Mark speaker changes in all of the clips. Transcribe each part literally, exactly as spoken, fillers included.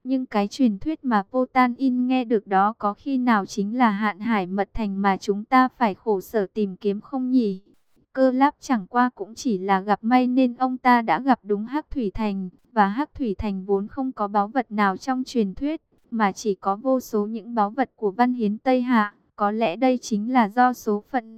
Speaker 1: Nhưng cái truyền thuyết mà Potan In nghe được đó có khi nào chính là Hạn Hải Mật Thành mà chúng ta phải khổ sở tìm kiếm không nhỉ? Cơ Láp chẳng qua cũng chỉ là gặp may nên ông ta đã gặp đúng Hắc Thủy Thành, và Hắc Thủy Thành vốn không có báu vật nào trong truyền thuyết, mà chỉ có vô số những báu vật của Văn Hiến Tây Hạ. Có lẽ đây chính là do số phận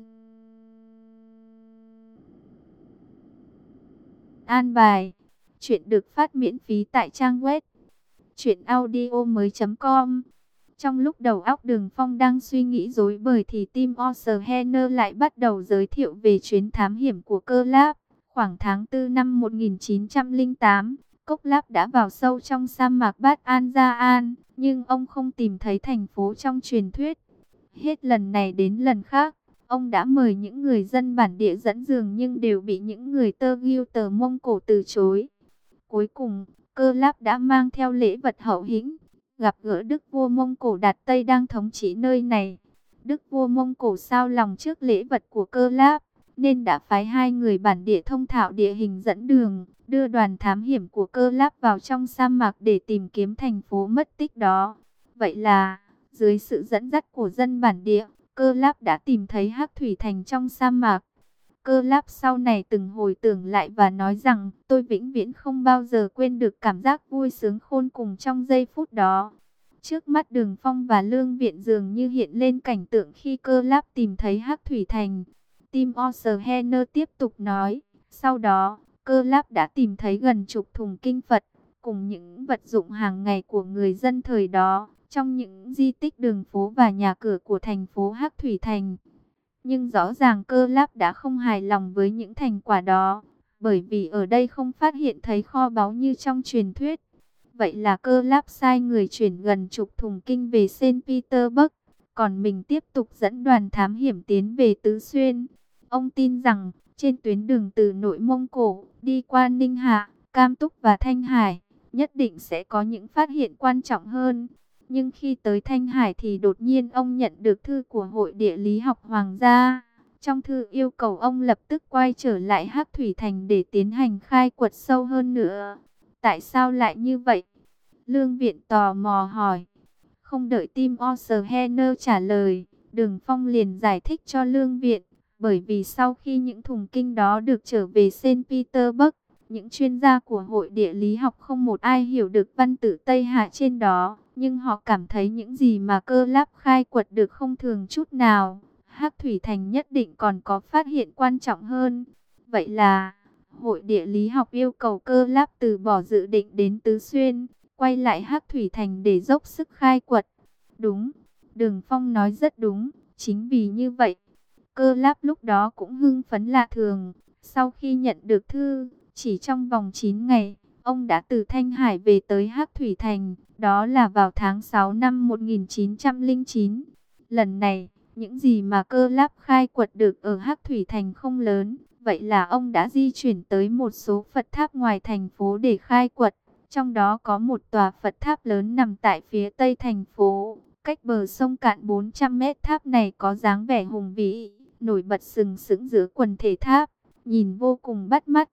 Speaker 1: an bài. Chuyện được phát miễn phí tại trang web truyện audio mới chấm com. Trong lúc đầu óc Đường Phong đang suy nghĩ rối bời thì Tim Osterhener lại bắt đầu giới thiệu về chuyến thám hiểm của Cơ Láp. Khoảng tháng tư năm một nghìn chín trăm lẻ tám, Cốc Láp đã vào sâu trong sa mạc Bát An Gia An, nhưng ông không tìm thấy thành phố trong truyền thuyết. Hết lần này đến lần khác, ông đã mời những người dân bản địa dẫn đường nhưng đều bị những người Tơ Giêu Tờ Mông Cổ từ chối. Cuối cùng, Cơ Láp đã mang theo lễ vật hậu hĩnh, gặp gỡ Đức vua Mông Cổ Đạt Tây đang thống trị nơi này. Đức vua Mông Cổ sao lòng trước lễ vật của Cơ Láp, nên đã phái hai người bản địa thông thạo địa hình dẫn đường, đưa đoàn thám hiểm của Cơ Láp vào trong sa mạc để tìm kiếm thành phố mất tích đó. Vậy là, dưới sự dẫn dắt của dân bản địa, Cơ Láp đã tìm thấy Hắc Thủy Thành trong sa mạc. Cơ Láp sau này từng hồi tưởng lại và nói rằng, tôi vĩnh viễn không bao giờ quên được cảm giác vui sướng khôn cùng trong giây phút đó. Trước mắt Đường Phong và Lương Viện dường như hiện lên cảnh tượng khi Cơ Láp tìm thấy Hắc Thủy Thành. Tim Osterhener tiếp tục nói, sau đó, Cơ Láp đã tìm thấy gần chục thùng kinh Phật, cùng những vật dụng hàng ngày của người dân thời đó, trong những di tích đường phố và nhà cửa của thành phố Hắc Thủy Thành. Nhưng rõ ràng Cơ Láp đã không hài lòng với những thành quả đó, bởi vì ở đây không phát hiện thấy kho báu như trong truyền thuyết. Vậy là Cơ Láp sai người chuyển gần chục thùng kinh về Saint Petersburg, còn mình tiếp tục dẫn đoàn thám hiểm tiến về Tứ Xuyên. Ông tin rằng, trên tuyến đường từ nội Mông Cổ, đi qua Ninh Hạ, Cam Túc và Thanh Hải, nhất định sẽ có những phát hiện quan trọng hơn. Nhưng khi tới Thanh Hải thì đột nhiên ông nhận được thư của Hội Địa lý học Hoàng gia. Trong thư yêu cầu ông lập tức quay trở lại Hắc Thủy Thành để tiến hành khai quật sâu hơn nữa. Tại sao lại như vậy? Lương Viện tò mò hỏi. Không đợi Tim Osterhener trả lời, Đường Phong liền giải thích cho Lương Viện. Bởi vì sau khi những thùng kinh đó được trở về Saint Petersburg, những chuyên gia của Hội Địa lý học không một ai hiểu được văn tự Tây Hạ trên đó. Nhưng họ cảm thấy những gì mà Cơ Láp khai quật được không thường chút nào. Hắc Thủy Thành nhất định còn có phát hiện quan trọng hơn. Vậy là, Hội Địa lý học yêu cầu Cơ Láp từ bỏ dự định đến Tứ Xuyên, quay lại Hắc Thủy Thành để dốc sức khai quật. Đúng, Đường Phong nói rất đúng, chính vì như vậy. Cơ Láp lúc đó cũng hưng phấn lạ thường. Sau khi nhận được thư, chỉ trong vòng chín ngày, ông đã từ Thanh Hải về tới Hắc Thủy Thành. Đó là vào tháng sáu năm một nghìn chín trăm lẻ chín. Lần này, những gì mà Cơ Láp khai quật được ở Hắc Thủy Thành không lớn. Vậy là ông đã di chuyển tới một số Phật tháp ngoài thành phố để khai quật. Trong đó có một tòa Phật tháp lớn nằm tại phía tây thành phố, cách bờ sông cạn bốn trăm mét. Tháp này có dáng vẻ hùng vĩ, nổi bật sừng sững giữa quần thể tháp, nhìn vô cùng bắt mắt.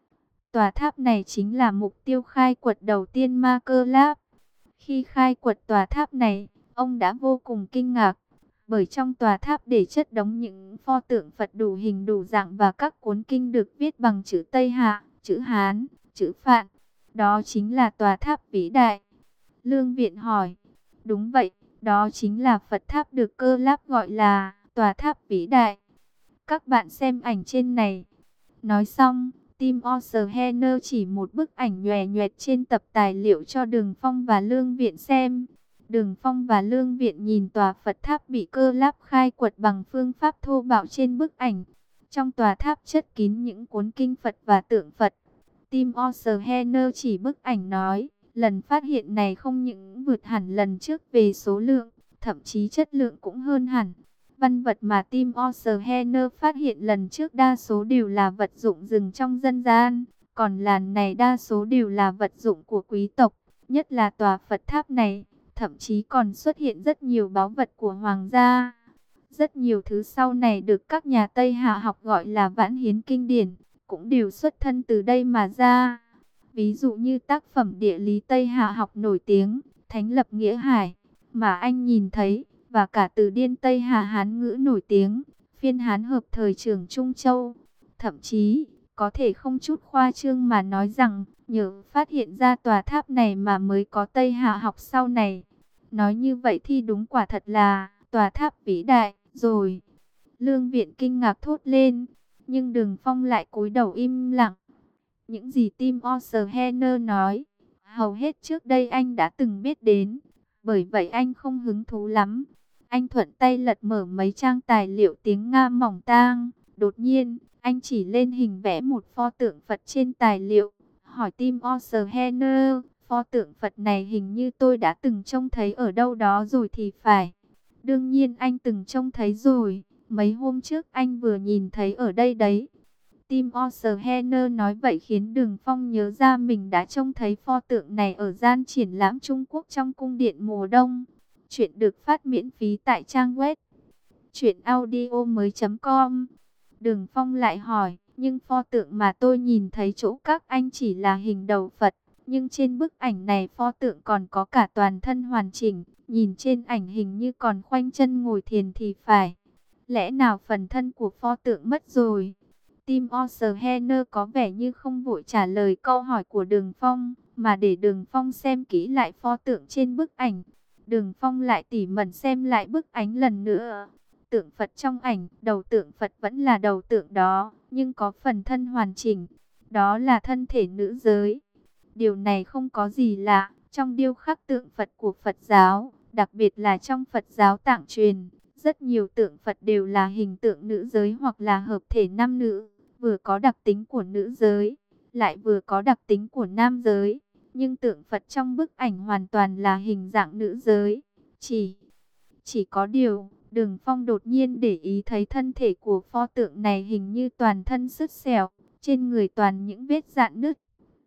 Speaker 1: Tòa tháp này chính là mục tiêu khai quật đầu tiên mà Cơ Láp. Khi khai quật tòa tháp này, ông đã vô cùng kinh ngạc, bởi trong tòa tháp để chất đống những pho tượng Phật đủ hình đủ dạng và các cuốn kinh được viết bằng chữ Tây Hạ, chữ Hán, chữ Phạn. Đó chính là tòa tháp vĩ đại. Lương Viện hỏi, đúng vậy, đó chính là Phật tháp được Cơ Láp gọi là tòa tháp vĩ đại. Các bạn xem ảnh trên này. Nói xong, Tim Osterhener chỉ một bức ảnh nhòe nhoẹt trên tập tài liệu cho Đường Phong và Lương Viện xem. Đường Phong và Lương Viện nhìn tòa Phật tháp bị Cơ Láp khai quật bằng phương pháp thô bạo trên bức ảnh. Trong tòa tháp chất kín những cuốn kinh Phật và tượng Phật. Tim Osterhener chỉ bức ảnh nói, lần phát hiện này không những vượt hẳn lần trước về số lượng, thậm chí chất lượng cũng hơn hẳn. Văn vật mà Tim Osterhener phát hiện lần trước đa số đều là vật dụng rừng trong dân gian, còn lần này đa số đều là vật dụng của quý tộc, nhất là tòa Phật tháp này, thậm chí còn xuất hiện rất nhiều báu vật của hoàng gia. Rất nhiều thứ sau này được các nhà Tây Hạ học gọi là vãn hiến kinh điển, cũng đều xuất thân từ đây mà ra. Ví dụ như tác phẩm địa lý Tây Hạ học nổi tiếng, Thánh Lập Nghĩa Hải, mà anh nhìn thấy, và cả từ điển Tây Hà Hán ngữ nổi tiếng, phiên Hán hợp thời trưởng Trung Châu. Thậm chí, có thể không chút khoa trương mà nói rằng, nhờ phát hiện ra tòa tháp này mà mới có Tây Hà học sau này. Nói như vậy thì đúng quả thật là tòa tháp vĩ đại rồi. Lương Viện kinh ngạc thốt lên, nhưng Đường Phong lại cúi đầu im lặng. Những gì Tim O'Shener nói, hầu hết trước đây anh đã từng biết đến, bởi vậy anh không hứng thú lắm. Anh thuận tay lật mở mấy trang tài liệu tiếng Nga mỏng tang. Đột nhiên, anh chỉ lên hình vẽ một pho tượng Phật trên tài liệu, hỏi Tim O'Shener, pho tượng Phật này hình như tôi đã từng trông thấy ở đâu đó rồi thì phải. Đương nhiên anh từng trông thấy rồi, mấy hôm trước anh vừa nhìn thấy ở đây đấy. Tim O'Shener nói vậy khiến Đường Phong nhớ ra mình đã trông thấy pho tượng này ở gian triển lãm Trung Quốc trong cung điện mùa đông. Chuyện được phát miễn phí tại trang web truyện audio mới chấm com. Đường Phong lại hỏi, nhưng pho tượng mà tôi nhìn thấy chỗ các anh chỉ là hình đầu Phật, nhưng trên bức ảnh này pho tượng còn có cả toàn thân hoàn chỉnh, nhìn trên ảnh hình như còn khoanh chân ngồi thiền thì phải. Lẽ nào phần thân của pho tượng mất rồi? Tim O'Shener có vẻ như không vội trả lời câu hỏi của Đường Phong, mà để Đường Phong xem kỹ lại pho tượng trên bức ảnh. Đường Phong lại tỉ mẩn xem lại bức ảnh lần nữa. Tượng Phật trong ảnh, đầu tượng Phật vẫn là đầu tượng đó, nhưng có phần thân hoàn chỉnh. Đó là thân thể nữ giới. Điều này không có gì lạ trong điêu khắc tượng Phật của Phật giáo, đặc biệt là trong Phật giáo Tạng truyền. Rất nhiều tượng Phật đều là hình tượng nữ giới hoặc là hợp thể nam nữ, vừa có đặc tính của nữ giới, lại vừa có đặc tính của nam giới. Nhưng tượng Phật trong bức ảnh hoàn toàn là hình dạng nữ giới. Chỉ, chỉ có điều, Đường Phong đột nhiên để ý thấy thân thể của pho tượng này hình như toàn thân sứt sẹo, trên người toàn những vết rạn nứt.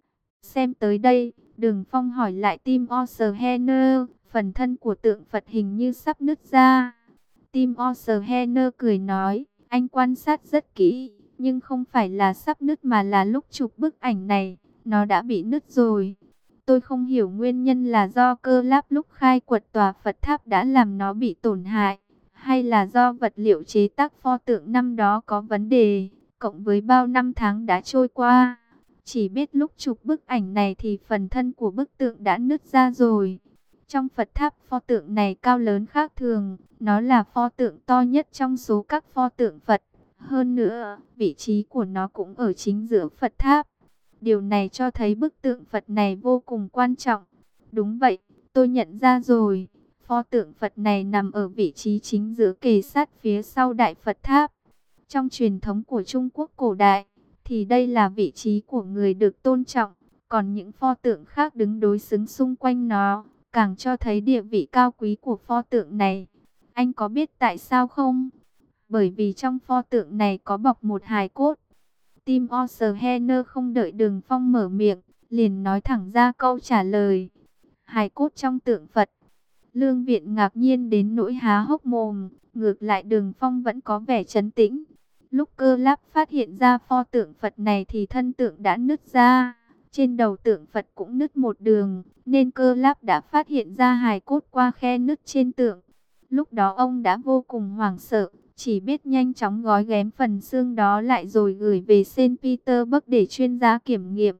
Speaker 1: Xem tới đây, Đường Phong hỏi lại Tim O'Shener, phần thân của tượng Phật hình như sắp nứt ra. Tim O'Shener cười nói, anh quan sát rất kỹ, nhưng không phải là sắp nứt mà là lúc chụp bức ảnh này, nó đã bị nứt rồi. Tôi không hiểu nguyên nhân là do cơ láp lúc khai quật tòa Phật tháp đã làm nó bị tổn hại, hay là do vật liệu chế tác pho tượng năm đó có vấn đề, cộng với bao năm tháng đã trôi qua. Chỉ biết lúc chụp bức ảnh này thì phần thân của bức tượng đã nứt ra rồi. Trong Phật tháp, pho tượng này cao lớn khác thường, nó là pho tượng to nhất trong số các pho tượng Phật. Hơn nữa, vị trí của nó cũng ở chính giữa Phật tháp. Điều này cho thấy bức tượng Phật này vô cùng quan trọng. Đúng vậy, tôi nhận ra rồi. Pho tượng Phật này nằm ở vị trí chính giữa kề sát phía sau Đại Phật Tháp. Trong truyền thống của Trung Quốc cổ đại, thì đây là vị trí của người được tôn trọng. Còn những pho tượng khác đứng đối xứng xung quanh nó, càng cho thấy địa vị cao quý của pho tượng này. Anh có biết tại sao không? Bởi vì trong pho tượng này có bọc một hài cốt. Tim O'Shener không đợi Đường Phong mở miệng, liền nói thẳng ra câu trả lời. Hài cốt trong tượng Phật. Lương Viện ngạc nhiên đến nỗi há hốc mồm, ngược lại Đường Phong vẫn có vẻ trấn tĩnh. Lúc Cơ Láp phát hiện ra pho tượng Phật này thì thân tượng đã nứt ra, trên đầu tượng Phật cũng nứt một đường, nên Cơ Láp đã phát hiện ra hài cốt qua khe nứt trên tượng. Lúc đó ông đã vô cùng hoảng sợ, chỉ biết nhanh chóng gói ghém phần xương đó lại rồi gửi về Saint Petersburg để chuyên gia kiểm nghiệm.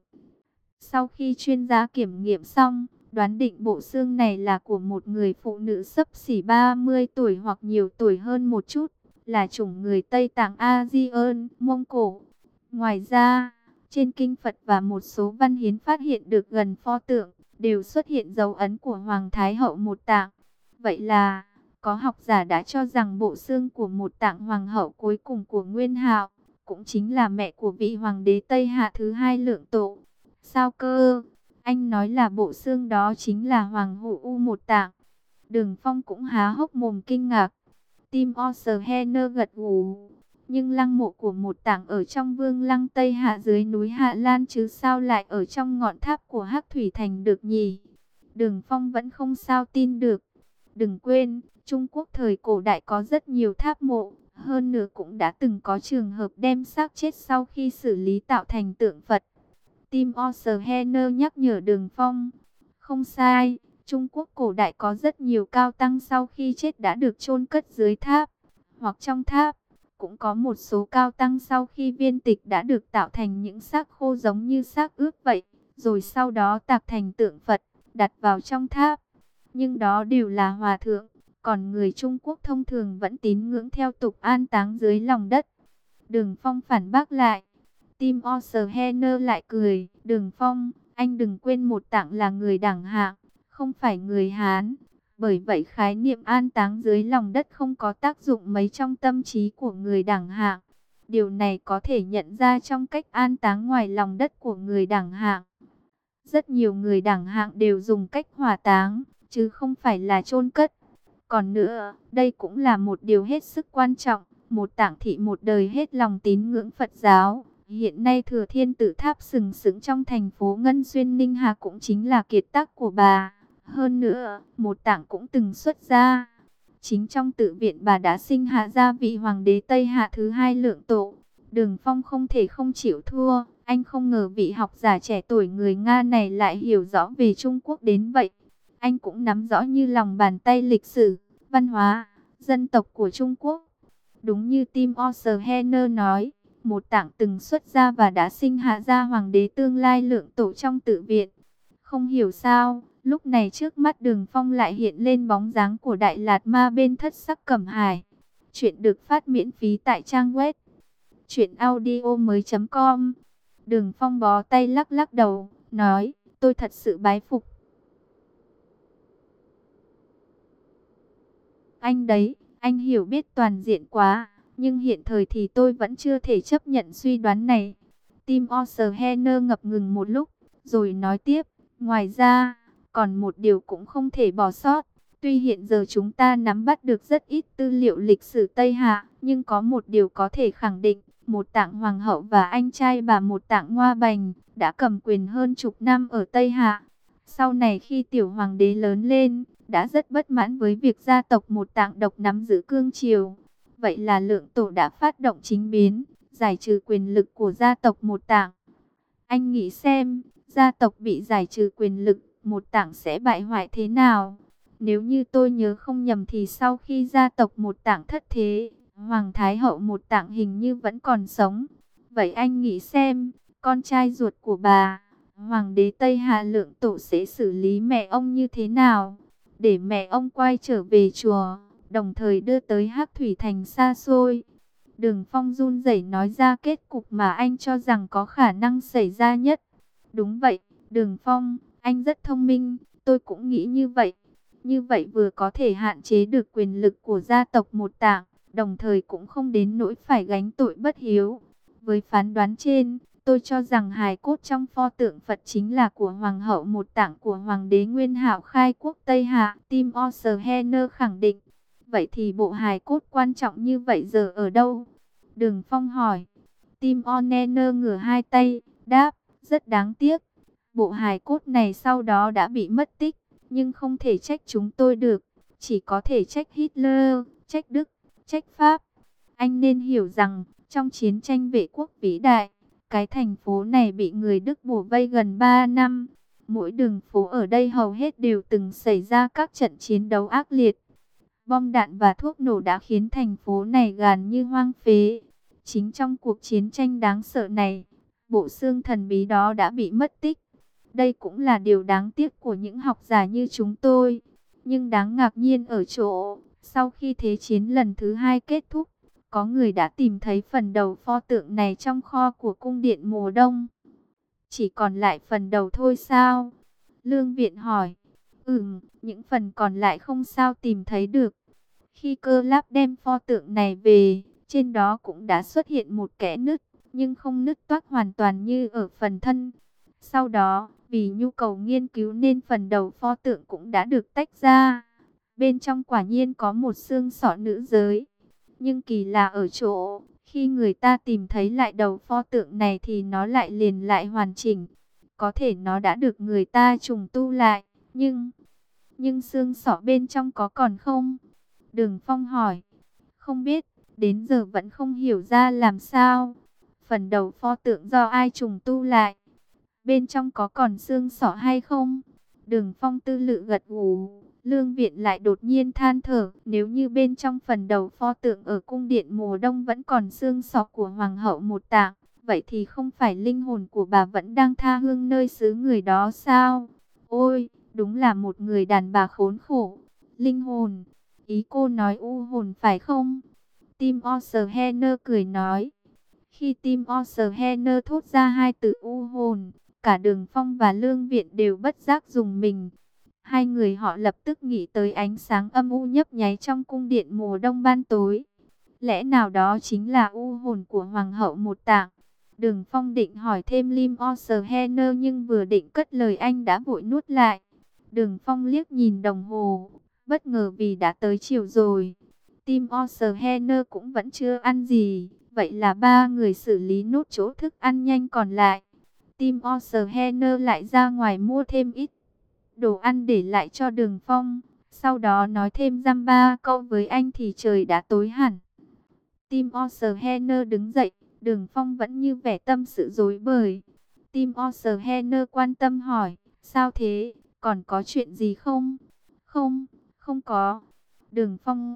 Speaker 1: Sau khi chuyên gia kiểm nghiệm xong, đoán định bộ xương này là của một người phụ nữ xấp xỉ ba mươi tuổi hoặc nhiều tuổi hơn một chút, là chủng người Tây Tạng Asian, Mông Cổ. Ngoài ra, trên kinh Phật và một số văn hiến phát hiện được gần pho tượng, đều xuất hiện dấu ấn của Hoàng Thái Hậu Một Tạng. Vậy là, có học giả đã cho rằng bộ xương của Một Tạng Hoàng hậu cuối cùng của Nguyên Hạo, cũng chính là mẹ của vị Hoàng đế Tây Hạ thứ hai Lượng Tổ. Sao cơ? Anh nói là bộ xương đó chính là Hoàng hậu U Một Tạng. Đường Phong cũng há hốc mồm kinh ngạc. Tim O'Shener gật gù. Nhưng lăng mộ của Một Tạng ở trong Vương lăng Tây Hạ dưới núi Hạ Lan chứ sao lại ở trong ngọn tháp của Hắc Thủy Thành được nhỉ? Đường Phong vẫn không sao tin được. Đừng quên, Trung Quốc thời cổ đại có rất nhiều tháp mộ, hơn nữa cũng đã từng có trường hợp đem xác chết sau khi xử lý tạo thành tượng Phật. Tim Oceaner nhắc nhở Đường Phong. Không sai, Trung Quốc cổ đại có rất nhiều cao tăng sau khi chết đã được chôn cất dưới tháp hoặc trong tháp. Cũng có một số cao tăng sau khi viên tịch đã được tạo thành những xác khô giống như xác ướp vậy, rồi sau đó tạc thành tượng Phật, đặt vào trong tháp. Nhưng đó đều là hòa thượng, còn người Trung Quốc thông thường vẫn tín ngưỡng theo tục an táng dưới lòng đất. Đường Phong phản bác lại. Tim Oceaner lại cười. Đường Phong, anh đừng quên một Tạng là người đẳng hạng, không phải người Hán. Bởi vậy khái niệm an táng dưới lòng đất không có tác dụng mấy trong tâm trí của người đẳng hạng. Điều này có thể nhận ra trong cách an táng ngoài lòng đất của người đẳng hạng. Rất nhiều người đẳng hạng đều dùng cách hỏa táng, chứ không phải là chôn cất. Còn nữa, đây cũng là một điều hết sức quan trọng. Một Tạng thị một đời hết lòng tín ngưỡng Phật giáo. Hiện nay Thừa Thiên Tử Tháp sừng sững trong thành phố Ngân Xuyên Ninh Hà cũng chính là kiệt tác của bà. Hơn nữa, một Tạng cũng từng xuất gia. Chính trong tự viện bà đã sinh hạ ra vị hoàng đế Tây Hạ thứ hai Lượng Tổ. Đường Phong không thể không chịu thua. Anh không ngờ vị học giả trẻ tuổi người Nga này lại hiểu rõ về Trung Quốc đến vậy. Anh cũng nắm rõ như lòng bàn tay lịch sử, văn hóa, dân tộc của Trung Quốc. Đúng như Tim Oceaner nói, một Tạng từng xuất gia và đã sinh hạ ra hoàng đế tương lai Lượng Tổ trong tự viện. Không hiểu sao, lúc này trước mắt Đường Phong lại hiện lên bóng dáng của Đại Lạt Ma bên Thất Sắc Cẩm Hải. Chuyện được phát miễn phí tại trang web truyện audio mới chấm com. Đường Phong bó tay lắc lắc đầu, nói, tôi thật sự bái phục anh đấy, anh hiểu biết toàn diện quá, nhưng hiện thời thì tôi vẫn chưa thể chấp nhận suy đoán này. Tim Oceaner ngập ngừng một lúc, rồi nói tiếp, ngoài ra, còn một điều cũng không thể bỏ sót. Tuy hiện giờ chúng ta nắm bắt được rất ít tư liệu lịch sử Tây Hạ, nhưng có một điều có thể khẳng định, một Tạng Hoàng hậu và anh trai bà một Tạng Ngoa Bành đã cầm quyền hơn chục năm ở Tây Hạ. Sau này khi tiểu hoàng đế lớn lên, đã rất bất mãn với việc gia tộc một Tạng độc nắm giữ cương triều. Vậy là Lượng Tổ đã phát động chính biến, giải trừ quyền lực của gia tộc một Tạng. Anh nghĩ xem, gia tộc bị giải trừ quyền lực, một Tạng sẽ bại hoại thế nào? Nếu như tôi nhớ không nhầm thì sau khi gia tộc một Tạng thất thế, Hoàng Thái hậu một Tạng hình như vẫn còn sống. Vậy anh nghĩ xem, con trai ruột của bà, Hoàng đế Tây Hạ Lượng Tổ sẽ xử lý mẹ ông như thế nào? Để mẹ ông quay trở về chùa, đồng thời đưa tới Hắc Thủy Thành xa xôi. Đường Phong run rẩy nói ra kết cục mà anh cho rằng có khả năng xảy ra nhất. Đúng vậy, Đường Phong, anh rất thông minh, tôi cũng nghĩ như vậy. Như vậy vừa có thể hạn chế được quyền lực của gia tộc một Tạng, đồng thời cũng không đến nỗi phải gánh tội bất hiếu. Với phán đoán trên, tôi cho rằng hài cốt trong pho tượng Phật chính là của Hoàng hậu một Tạng của Hoàng đế Nguyên Hạo khai quốc Tây Hạ. Tim Oceaner khẳng định. Vậy thì bộ hài cốt quan trọng như vậy giờ ở đâu? Đường Phong hỏi. Tim Oceaner ngửa hai tay, đáp, rất đáng tiếc. Bộ hài cốt này sau đó đã bị mất tích, nhưng không thể trách chúng tôi được. Chỉ có thể trách Hitler, trách Đức, trách Pháp. Anh nên hiểu rằng, trong chiến tranh vệ quốc vĩ đại, cái thành phố này bị người Đức bủa vây gần ba năm. Mỗi đường phố ở đây hầu hết đều từng xảy ra các trận chiến đấu ác liệt. Bom đạn và thuốc nổ đã khiến thành phố này gần như hoang phế. Chính trong cuộc chiến tranh đáng sợ này, bộ xương thần bí đó đã bị mất tích. Đây cũng là điều đáng tiếc của những học giả như chúng tôi. Nhưng đáng ngạc nhiên ở chỗ, sau khi Thế chiến lần thứ hai kết thúc, có người đã tìm thấy phần đầu pho tượng này trong kho của cung điện mùa đông. Chỉ còn lại phần đầu thôi sao? Lương Viện hỏi. Ừm, những phần còn lại không sao tìm thấy được. Khi Cơ Láp đem pho tượng này về, trên đó cũng đã xuất hiện một kẽ nứt, nhưng không nứt toác hoàn toàn như ở phần thân. Sau đó, vì nhu cầu nghiên cứu nên phần đầu pho tượng cũng đã được tách ra. Bên trong quả nhiên có một xương sọ nữ giới. Nhưng kỳ lạ ở chỗ, khi người ta tìm thấy lại đầu pho tượng này thì nó lại liền lại hoàn chỉnh. Có thể nó đã được người ta trùng tu lại, nhưng... Nhưng xương sọ bên trong có còn không? Đường Phong hỏi. Không biết, đến giờ vẫn không hiểu ra làm sao. Phần đầu pho tượng do ai trùng tu lại? bên trong có còn xương sọ hay không? Đường Phong tư lự gật gù. Lương Viện lại đột nhiên than thở, nếu như bên trong phần đầu pho tượng ở cung điện mùa đông vẫn còn xương sọ của hoàng hậu một tạng, vậy thì không phải linh hồn của bà vẫn đang tha hương nơi xứ người đó sao? Ôi, đúng là một người đàn bà khốn khổ. Linh hồn, ý cô nói u hồn phải không? Tim Osterhener cười nói. Khi Tim Osterhener thốt ra hai từ u hồn, cả Đường Phong và Lương Viện đều bất giác dùng mình. Hai người họ lập tức nghĩ tới ánh sáng âm u nhấp nháy trong cung điện mùa đông ban tối. Lẽ nào đó chính là u hồn của hoàng hậu một tạng? Đường Phong định hỏi thêm Lim Osterhener nhưng vừa định cất lời anh đã vội nuốt lại. Đường Phong liếc nhìn đồng hồ, bất ngờ vì đã tới chiều rồi. Tim Osterhener cũng vẫn chưa ăn gì, vậy là ba người xử lý nốt chỗ thức ăn nhanh còn lại. Tim Osterhener lại ra ngoài mua thêm ít đồ ăn để lại cho Đường Phong, sau đó nói thêm dăm ba câu với anh thì trời đã tối hẳn. Tim Osterhener đứng dậy, Đường Phong vẫn như vẻ tâm sự rối bời. Tim Osterhener quan tâm hỏi, sao thế, còn có chuyện gì không? Không, không có. Đường Phong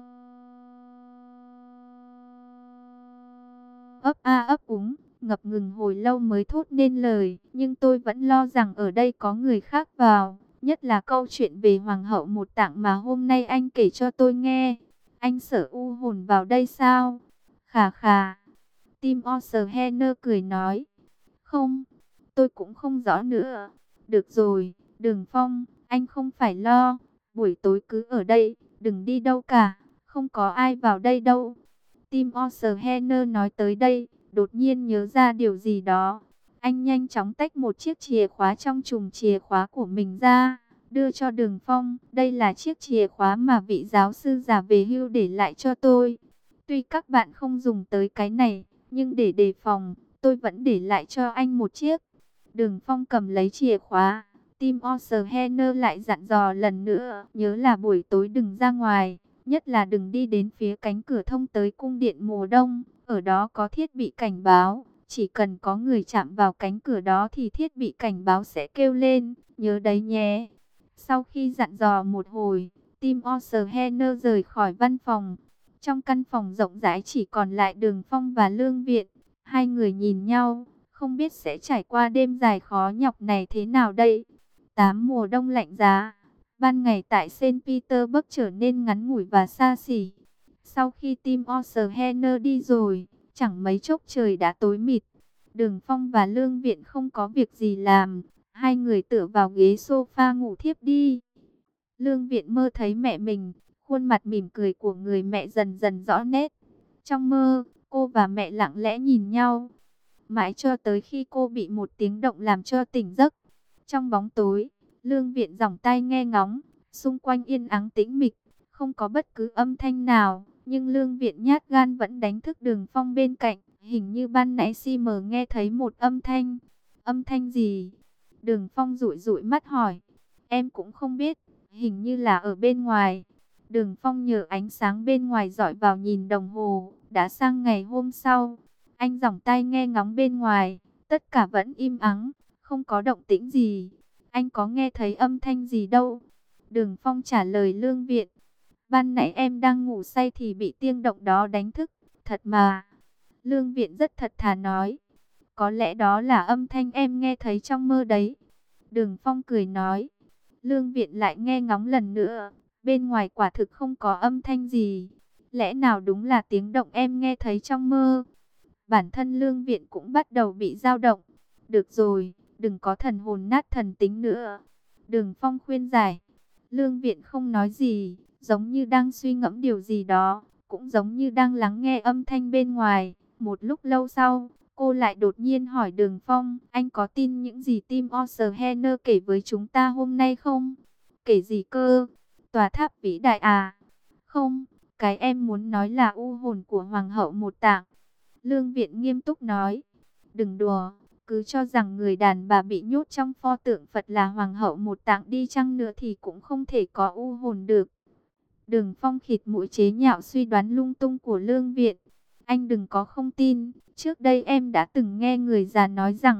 Speaker 1: ấp a ấp úng, ngập ngừng hồi lâu mới thốt nên lời, nhưng tôi vẫn lo rằng ở đây có người khác vào, nhất là câu chuyện về hoàng hậu một tạng mà hôm nay anh kể cho tôi nghe. Anh sợ u hồn vào đây sao? Khà khà. Tim Osterhener cười nói. Không, tôi cũng không rõ nữa. Được rồi, Đường Phong, anh không phải lo. Buổi tối cứ ở đây, đừng đi đâu cả. Không có ai vào đây đâu. Tim Osterhener nói tới đây, đột nhiên nhớ ra điều gì đó. Anh nhanh chóng tách một chiếc chìa khóa trong chùm chìa khóa của mình ra, đưa cho Đường Phong. Đây là chiếc chìa khóa mà vị giáo sư già về hưu để lại cho tôi. Tuy các bạn không dùng tới cái này, nhưng để đề phòng, tôi vẫn để lại cho anh một chiếc. Đường Phong cầm lấy chìa khóa. Tim Osterhener lại dặn dò lần nữa, nhớ là buổi tối đừng ra ngoài, nhất là đừng đi đến phía cánh cửa thông tới cung điện mùa đông. Ở đó có thiết bị cảnh báo, chỉ cần có người chạm vào cánh cửa đó thì thiết bị cảnh báo sẽ kêu lên, nhớ đấy nhé. Sau khi dặn dò một hồi, Tim Osterhener rời khỏi văn phòng. Trong căn phòng rộng rãi chỉ còn lại Đường Phong và Lương Viện. Hai người nhìn nhau, không biết sẽ trải qua đêm dài khó nhọc này thế nào đây. Tám mùa đông lạnh giá, ban ngày tại Saint Petersburg trở nên ngắn ngủi và xa xỉ. Sau khi Tim Osterhener đi rồi, chẳng mấy chốc trời đã tối mịt. Đường Phong và Lương Viện không có việc gì làm, hai người tựa vào ghế sofa ngủ thiếp đi. Lương Viện mơ thấy mẹ mình, khuôn mặt mỉm cười của người mẹ dần dần rõ nét. Trong mơ, cô và mẹ lặng lẽ nhìn nhau, mãi cho tới khi cô bị một tiếng động làm cho tỉnh giấc. Trong bóng tối, Lương Viện giỏng tai nghe ngóng, xung quanh yên ắng tĩnh mịch, không có bất cứ âm thanh nào, nhưng Lương Viện nhát gan vẫn đánh thức Đường Phong bên cạnh. Hình như ban nãy si mờ nghe thấy một âm thanh. Âm thanh gì? Đường Phong dụi dụi mắt hỏi. Em cũng không biết, hình như là ở bên ngoài. Đường Phong nhờ ánh sáng bên ngoài dọi vào nhìn đồng hồ, đã sang ngày hôm sau. Anh giỏng tai nghe ngóng bên ngoài, tất cả vẫn im ắng, không có động tĩnh gì. Anh có nghe thấy âm thanh gì đâu. Đường Phong trả lời Lương Viện. Ban nãy em đang ngủ say thì bị tiếng động đó đánh thức, thật mà. Lương Viện rất thật thà nói. Có lẽ đó là âm thanh em nghe thấy trong mơ đấy. Đường Phong cười nói. Lương Viện lại nghe ngóng lần nữa. Bên ngoài quả thực không có âm thanh gì. Lẽ nào đúng là tiếng động em nghe thấy trong mơ? Bản thân Lương Viện cũng bắt đầu bị dao động. Được rồi, đừng có thần hồn nát thần tính nữa. Đường Phong khuyên giải. Lương Viện không nói gì, giống như đang suy ngẫm điều gì đó, cũng giống như đang lắng nghe âm thanh bên ngoài. Một lúc lâu sau, cô lại đột nhiên hỏi Đường Phong, anh có tin những gì Tim Osterhener kể với chúng ta hôm nay không? Kể gì cơ? Tòa tháp vĩ đại à? Không, cái em muốn nói là u hồn của hoàng hậu một tạng. Lương Viện nghiêm túc nói, đừng đùa, cứ cho rằng người đàn bà bị nhốt trong pho tượng Phật là hoàng hậu một tạng đi chăng nữa thì cũng không thể có u hồn được. Đường Phong khịt mũi chế nhạo suy đoán lung tung của Lương Viện. Anh đừng có không tin, trước đây em đã từng nghe người già nói rằng,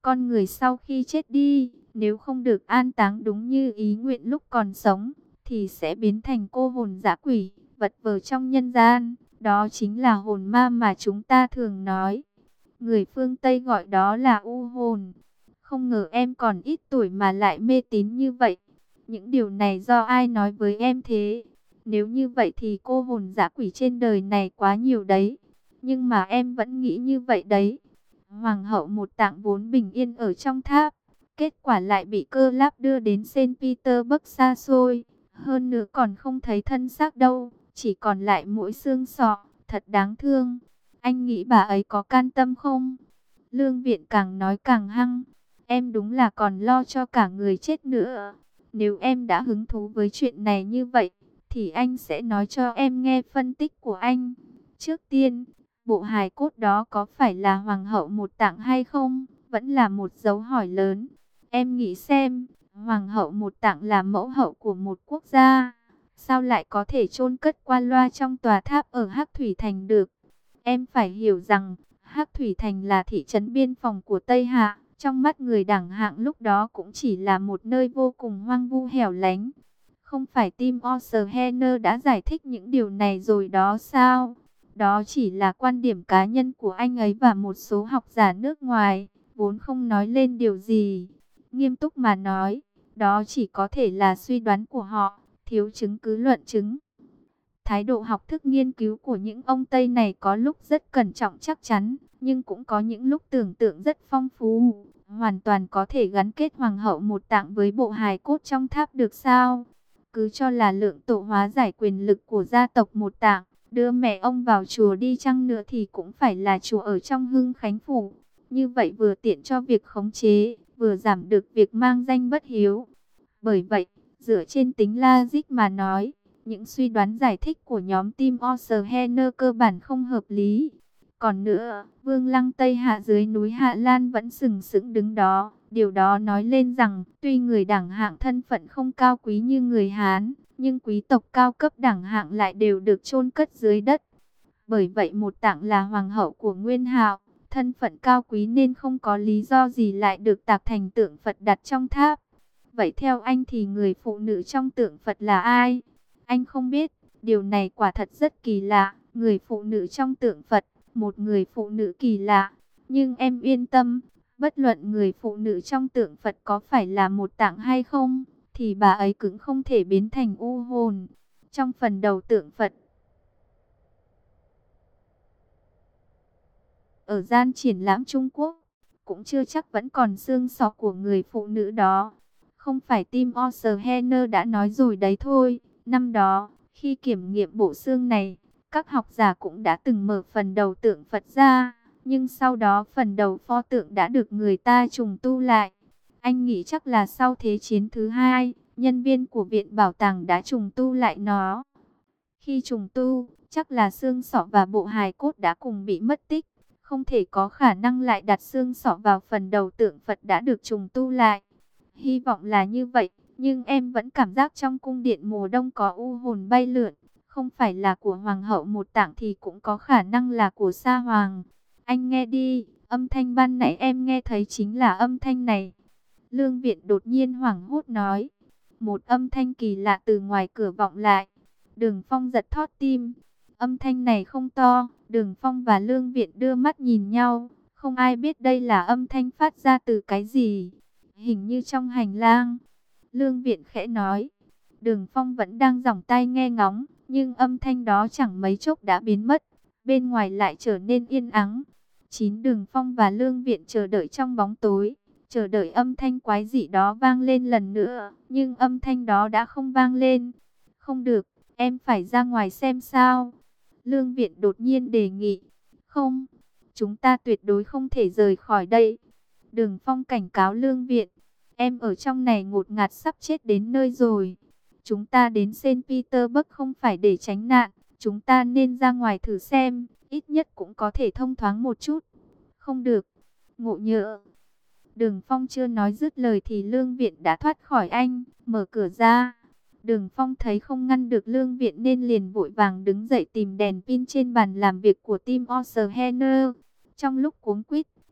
Speaker 1: con người sau khi chết đi, nếu không được an táng đúng như ý nguyện lúc còn sống, thì sẽ biến thành cô hồn dã quỷ, vật vờ trong nhân gian. Đó chính là hồn ma mà chúng ta thường nói. Người phương Tây gọi đó là u hồn. Không ngờ em còn ít tuổi mà lại mê tín như vậy. Những điều này do ai nói với em thế? Nếu như vậy thì cô hồn dã quỷ trên đời này quá nhiều đấy. Nhưng mà em vẫn nghĩ như vậy đấy. Hoàng hậu Một Tạng vốn bình yên ở trong tháp. Kết quả lại bị Cơ Láp đưa đến Saint Petersburg xa xôi. Hơn nữa còn không thấy thân xác đâu. Chỉ còn lại mỗi xương sọ. Thật đáng thương. Anh nghĩ bà ấy có can tâm không? Lương Viện càng nói càng hăng. Em đúng là còn lo cho cả người chết nữa. Nếu em đã hứng thú với chuyện này như vậy, thì anh sẽ nói cho em nghe phân tích của anh. Trước tiên, bộ hài cốt đó có phải là Hoàng hậu Một Tạng hay không? Vẫn là một dấu hỏi lớn. Em nghĩ xem, Hoàng hậu Một Tạng là mẫu hậu của một quốc gia. Sao lại có thể chôn cất qua loa trong tòa tháp ở Hắc Thủy Thành được? Em phải hiểu rằng, Hắc Thủy Thành là thị trấn biên phòng của Tây Hạ. Trong mắt người đẳng hạng lúc đó cũng chỉ là một nơi vô cùng hoang vu hẻo lánh. Không phải Tim O'Shener đã giải thích những điều này rồi đó sao? Đó chỉ là quan điểm cá nhân của anh ấy và một số học giả nước ngoài, vốn không nói lên điều gì. Nghiêm túc mà nói, đó chỉ có thể là suy đoán của họ, thiếu chứng cứ luận chứng. Thái độ học thức nghiên cứu của những ông Tây này có lúc rất cẩn trọng chắc chắn, nhưng cũng có những lúc tưởng tượng rất phong phú. Hoàn toàn có thể gắn kết Hoàng hậu Một Tạng với bộ hài cốt trong tháp được sao? Cứ cho là lượng tổ hóa giải quyền lực của gia tộc Một Tạng, đưa mẹ ông vào chùa đi chăng nữa thì cũng phải là chùa ở trong Hưng Khánh Phủ. Như vậy vừa tiện cho việc khống chế, vừa giảm được việc mang danh bất hiếu. Bởi vậy, dựa trên tính logic mà nói, những suy đoán giải thích của nhóm Tim O'Shener cơ bản không hợp lý. Còn nữa, Vương Lăng Tây Hạ dưới núi Hạ Lan vẫn sừng sững đứng đó. Điều đó nói lên rằng, tuy người đẳng hạng thân phận không cao quý như người Hán, nhưng quý tộc cao cấp đẳng hạng lại đều được chôn cất dưới đất. Bởi vậy Một Tạng là hoàng hậu của Nguyên Hạo, thân phận cao quý nên không có lý do gì lại được tạc thành tượng Phật đặt trong tháp. Vậy theo anh thì người phụ nữ trong tượng Phật là ai? Anh không biết, điều này quả thật rất kỳ lạ. Người phụ nữ trong tượng Phật, một người phụ nữ kỳ lạ. Nhưng em yên tâm, bất luận người phụ nữ trong tượng Phật có phải là Một Tạng hay không, thì bà ấy cũng không thể biến thành u hồn. Trong phần đầu tượng Phật, ở gian triển lãm Trung Quốc, cũng chưa chắc vẫn còn xương sọ của người phụ nữ đó. Không phải Tim O'Shener đã nói rồi đấy thôi. Năm đó, khi kiểm nghiệm bộ xương này, các học giả cũng đã từng mở phần đầu tượng Phật ra. Nhưng sau đó phần đầu pho tượng đã được người ta trùng tu lại. Anh nghĩ chắc là sau Thế chiến thứ hai, nhân viên của Viện Bảo tàng đã trùng tu lại nó. Khi trùng tu, chắc là xương sọ và bộ hài cốt đã cùng bị mất tích. Không thể có khả năng lại đặt xương sọ vào phần đầu tượng Phật đã được trùng tu lại. Hy vọng là như vậy, nhưng em vẫn cảm giác trong cung điện mùa đông có u hồn bay lượn. Không phải là của Hoàng hậu Một Tạng thì cũng có khả năng là của Sa Hoàng. Anh nghe đi, âm thanh ban nãy em nghe thấy chính là âm thanh này. Lương Viện đột nhiên hoảng hốt nói. Một âm thanh kỳ lạ từ ngoài cửa vọng lại. Đường Phong giật thót tim. Âm thanh này không to. Đường Phong và Lương Viện đưa mắt nhìn nhau. Không ai biết đây là âm thanh phát ra từ cái gì. Hình như trong hành lang. Lương Viện khẽ nói. Đường Phong vẫn đang giỏng tai nghe ngóng. Nhưng âm thanh đó chẳng mấy chốc đã biến mất. Bên ngoài lại trở nên yên ắng. Chín Đường Phong và Lương Viện chờ đợi trong bóng tối. Chờ đợi âm thanh quái dị đó vang lên lần nữa. Nhưng âm thanh đó đã không vang lên. Không được, em phải ra ngoài xem sao. Lương Viện đột nhiên đề nghị. Không, chúng ta tuyệt đối không thể rời khỏi đây. Đường Phong cảnh cáo Lương Viện. Em ở trong này ngột ngạt sắp chết đến nơi rồi. Chúng ta đến Saint Petersburg không phải để tránh nạn. Chúng ta nên ra ngoài thử xem. Ít nhất cũng có thể thông thoáng một chút. Không được, ngộ nhỡ. Đường Phong chưa nói dứt lời thì Lương Viện đã thoát khỏi anh, mở cửa ra. Đường Phong thấy không ngăn được Lương Viện nên liền vội vàng đứng dậy tìm đèn pin trên bàn làm việc của Tim O'Shener. Trong lúc cuống quýt,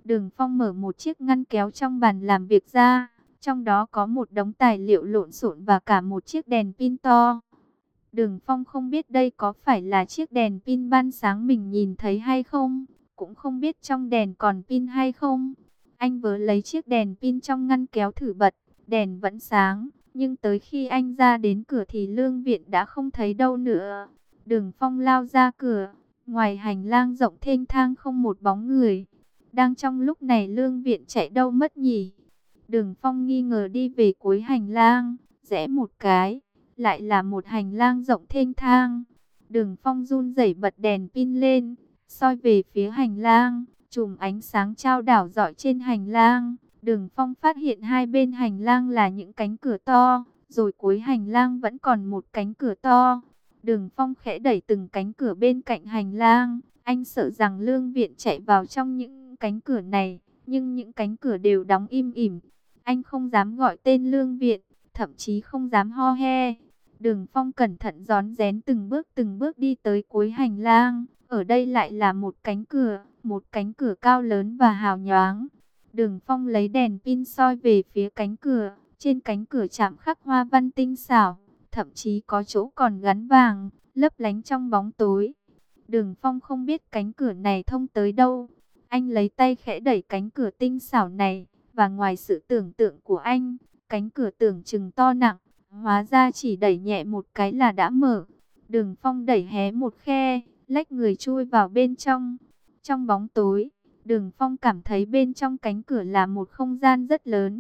Speaker 1: Đường Phong mở một chiếc ngăn kéo trong bàn làm việc ra. Trong đó có một đống tài liệu lộn xộn và cả một chiếc đèn pin to. Đường Phong không biết đây có phải là chiếc đèn pin ban sáng mình nhìn thấy hay không. Cũng không biết trong đèn còn pin hay không. Anh vớ lấy chiếc đèn pin trong ngăn kéo thử bật. Đèn vẫn sáng. Nhưng tới khi anh ra đến cửa thì Lương Viện đã không thấy đâu nữa. Đường Phong lao ra cửa. Ngoài hành lang rộng thênh thang không một bóng người. Đang trong lúc này Lương Viện chạy đâu mất nhỉ? Đường Phong nghi ngờ đi về cuối hành lang. Rẽ một cái. Lại là một hành lang rộng thênh thang. Đường Phong run rẩy bật đèn pin lên. Soi về phía hành lang. Chùm ánh sáng chao đảo rọi trên hành lang. Đường Phong phát hiện hai bên hành lang là những cánh cửa to. Rồi cuối hành lang vẫn còn một cánh cửa to. Đường Phong khẽ đẩy từng cánh cửa bên cạnh hành lang. Anh sợ rằng Lương Viện chạy vào trong những cánh cửa này. Nhưng những cánh cửa đều đóng im ỉm. Anh không dám gọi tên Lương Viện. Thậm chí không dám ho he. Đường Phong cẩn thận rón rén từng bước từng bước đi tới cuối hành lang. Ở đây lại là một cánh cửa. Một cánh cửa cao lớn và hào nhoáng. Đường Phong lấy đèn pin soi về phía cánh cửa. Trên cánh cửa chạm khắc hoa văn tinh xảo. Thậm chí có chỗ còn gắn vàng, lấp lánh trong bóng tối. Đường Phong không biết cánh cửa này thông tới đâu. Anh lấy tay khẽ đẩy cánh cửa tinh xảo này. Và ngoài sự tưởng tượng của anh, cánh cửa tưởng chừng to nặng. Hóa ra chỉ đẩy nhẹ một cái là đã mở. Đường Phong đẩy hé một khe, lách người chui vào bên trong. Trong bóng tối, Đường Phong cảm thấy bên trong cánh cửa là một không gian rất lớn.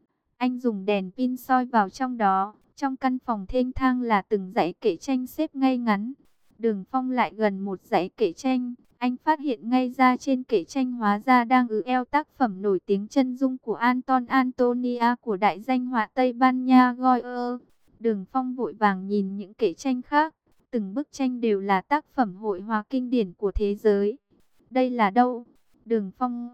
Speaker 1: Anh dùng đèn pin soi vào trong đó. Trong căn phòng thênh thang là từng dãy kệ tranh xếp ngay ngắn. Đường Phong lại gần một dãy kệ tranh. Anh phát hiện ngay ra trên kệ tranh hóa ra đang ứ eo tác phẩm nổi tiếng chân dung của Anton Antonia của đại danh họa Tây Ban Nha Goya. Đường Phong vội vàng nhìn những kệ tranh khác. Từng bức tranh đều là tác phẩm hội họa kinh điển của thế giới. Đây là đâu? Đường Phong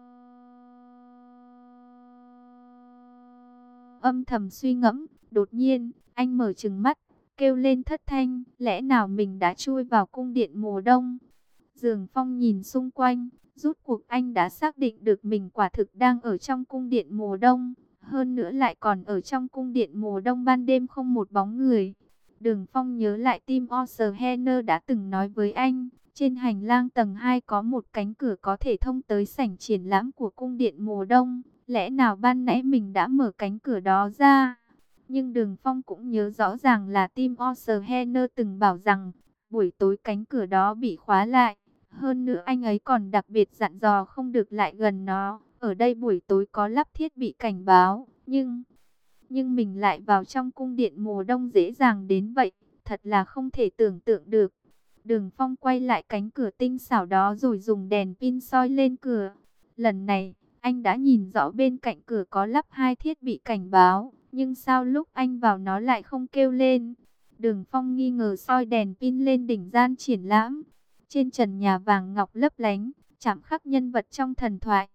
Speaker 1: âm thầm suy ngẫm. Đột nhiên, anh mở trừng mắt, kêu lên thất thanh. Lẽ nào mình đã chui vào cung điện mùa đông? Đường Phong nhìn xung quanh. Rút cuộc anh đã xác định được mình quả thực đang ở trong cung điện mùa đông. Hơn nữa lại còn ở trong cung điện mùa đông ban đêm không một bóng người. Đường Phong nhớ lại Tim O'Shener đã từng nói với anh. Trên hành lang tầng hai có một cánh cửa có thể thông tới sảnh triển lãm của cung điện mùa đông. Lẽ nào ban nãy mình đã mở cánh cửa đó ra? Nhưng Đường Phong cũng nhớ rõ ràng là Tim O'Shener từng bảo rằng buổi tối cánh cửa đó bị khóa lại. Hơn nữa anh ấy còn đặc biệt dặn dò không được lại gần nó. Ở đây buổi tối có lắp thiết bị cảnh báo. Nhưng, nhưng mình lại vào trong cung điện mùa đông dễ dàng đến vậy. Thật là không thể tưởng tượng được. Đường Phong quay lại cánh cửa tinh xảo đó rồi dùng đèn pin soi lên cửa. Lần này, anh đã nhìn rõ bên cạnh cửa có lắp hai thiết bị cảnh báo. Nhưng sao lúc anh vào nó lại không kêu lên? Đường Phong nghi ngờ soi đèn pin lên đỉnh gian triển lãm. Trên trần nhà vàng ngọc lấp lánh, chạm khắc nhân vật trong thần thoại.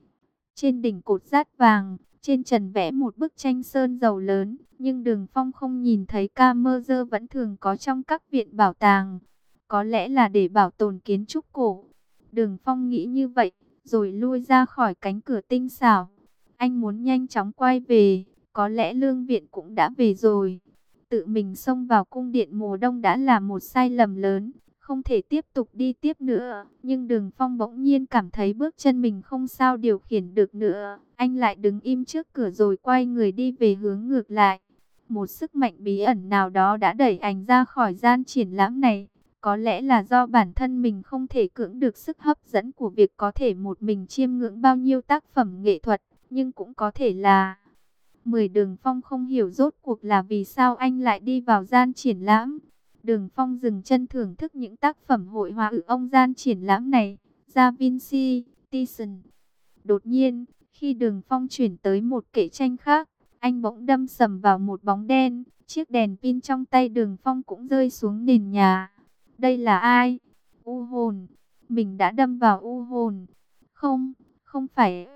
Speaker 1: Trên đỉnh cột dát vàng, trên trần vẽ một bức tranh sơn dầu lớn. Nhưng Đường Phong không nhìn thấy camera vẫn thường có trong các viện bảo tàng. Có lẽ là để bảo tồn kiến trúc cổ. Đường Phong nghĩ như vậy, rồi lui ra khỏi cánh cửa tinh xảo. Anh muốn nhanh chóng quay về. Có lẽ Lương Viện cũng đã về rồi. Tự mình xông vào cung điện mùa đông đã là một sai lầm lớn. Không thể tiếp tục đi tiếp nữa. Nhưng Đường Phong bỗng nhiên cảm thấy bước chân mình không sao điều khiển được nữa. Anh lại đứng im trước cửa rồi quay người đi về hướng ngược lại. Một sức mạnh bí ẩn nào đó đã đẩy anh ra khỏi gian triển lãm này. Có lẽ là do bản thân mình không thể cưỡng được sức hấp dẫn của việc có thể một mình chiêm ngưỡng bao nhiêu tác phẩm nghệ thuật. Nhưng cũng có thể là... Mười Đường Phong không hiểu rốt cuộc là vì sao anh lại đi vào gian triển lãm. Đường Phong dừng chân thưởng thức những tác phẩm hội họa ở ông gian triển lãm này. Da Vinci, Titian. Đột nhiên, khi Đường Phong chuyển tới một kệ tranh khác, anh bỗng đâm sầm vào một bóng đen. Chiếc đèn pin trong tay Đường Phong cũng rơi xuống nền nhà. Đây là ai? U hồn. Mình đã đâm vào u hồn. Không, không phải...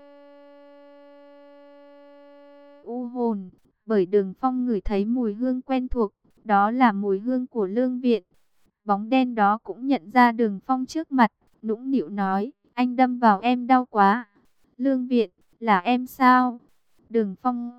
Speaker 1: U hồn, bởi Đường Phong ngửi thấy mùi hương quen thuộc, đó là mùi hương của Lương Viện. Bóng đen đó cũng nhận ra Đường Phong trước mặt, nũng nịu nói, anh đâm vào em đau quá. Lương Viện, là em sao? Đường Phong